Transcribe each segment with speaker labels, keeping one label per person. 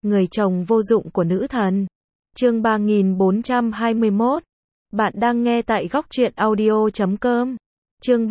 Speaker 1: người chồng vô dụng của nữ thần. Chương 3421. Bạn đang nghe tại góc truyện audio.com. Chương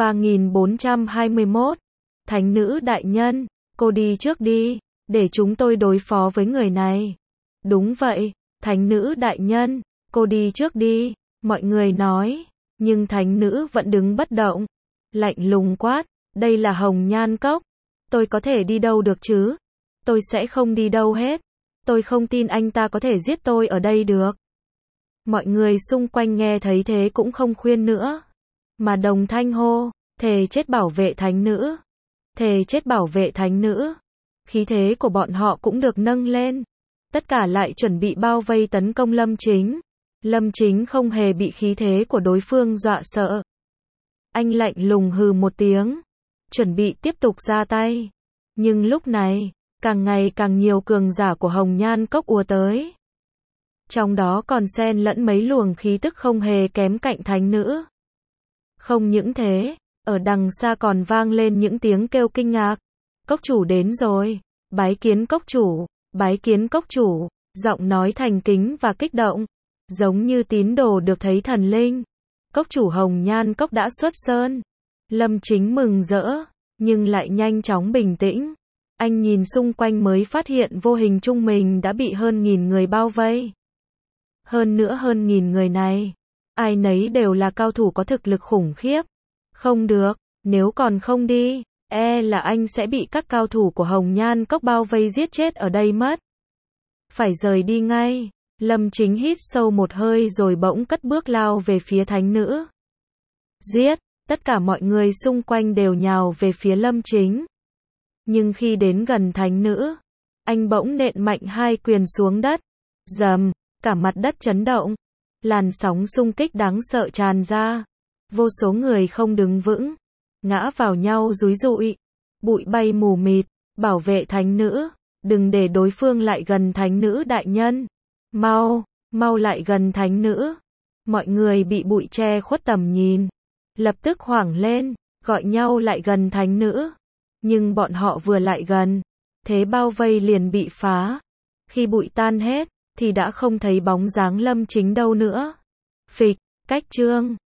Speaker 1: 3421. Thánh nữ đại nhân, cô đi trước đi, để chúng tôi đối phó với người này. Đúng vậy, thánh nữ đại nhân, cô đi trước đi, mọi người nói, nhưng thánh nữ vẫn đứng bất động, lạnh lùng quát, đây là Hồng Nhan Cốc, tôi có thể đi đâu được chứ? Tôi sẽ không đi đâu hết, tôi không tin anh ta có thể giết tôi ở đây được. Mọi người xung quanh nghe thấy thế cũng không khuyên nữa, mà đồng thanh hô, thề chết bảo vệ thánh nữ, thề chết bảo vệ thánh nữ. Khí thế của bọn họ cũng được nâng lên, tất cả lại chuẩn bị bao vây tấn công Lâm Chính. Lâm Chính không hề bị khí thế của đối phương dọa sợ. Anh lạnh lùng hừ một tiếng, chuẩn bị tiếp tục ra tay. Nhưng lúc này, càng ngày càng nhiều cường giả của Hồng Nhan Cốc ùa tới. Trong đó còn xen lẫn mấy luồng khí tức không hề kém cạnh thánh nữ. Không những thế, ở đằng xa còn vang lên những tiếng kêu kinh ngạc. Cốc chủ đến rồi, bái kiến cốc chủ, bái kiến cốc chủ, giọng nói thành kính và kích động, giống như tín đồ được thấy thần linh. Cốc chủ Hồng Nhan Cốc đã xuất sơn. Lâm Chính mừng rỡ, nhưng lại nhanh chóng bình tĩnh. Anh nhìn xung quanh mới phát hiện vô hình chung mình đã bị hơn 1000 người bao vây. Hơn nữa hơn 1000 người này, ai nấy đều là cao thủ có thực lực khủng khiếp. Không được, nếu còn không đi, là anh sẽ bị các cao thủ của Hồng Nhan Cốc bao vây giết chết ở đây mất. Phải rời đi ngay. Lâm Chính hít sâu một hơi rồi bỗng cất bước lao về phía thánh nữ. Giết, tất cả mọi người xung quanh đều nhào về phía Lâm Chính. Nhưng khi đến gần thánh nữ, anh bỗng nện mạnh 2 quyền xuống đất. Rầm, cả mặt đất chấn động. Làn sóng xung kích đáng sợ tràn ra. Vô số người không đứng vững, ngã vào nhau rúi rụi. Bụi bay mù mịt, bảo vệ thánh nữ, đừng để đối phương lại gần thánh nữ đại nhân. Mau, mau lại gần thánh nữ. Mọi người bị bụi che khuất tầm nhìn, lập tức hoảng lên, gọi nhau lại gần thánh nữ. Nhưng bọn họ vừa lại gần, thế bao vây liền bị phá. Khi bụi tan hết, thì đã không thấy bóng dáng Lâm Chính đâu nữa. Phịch, cách chương.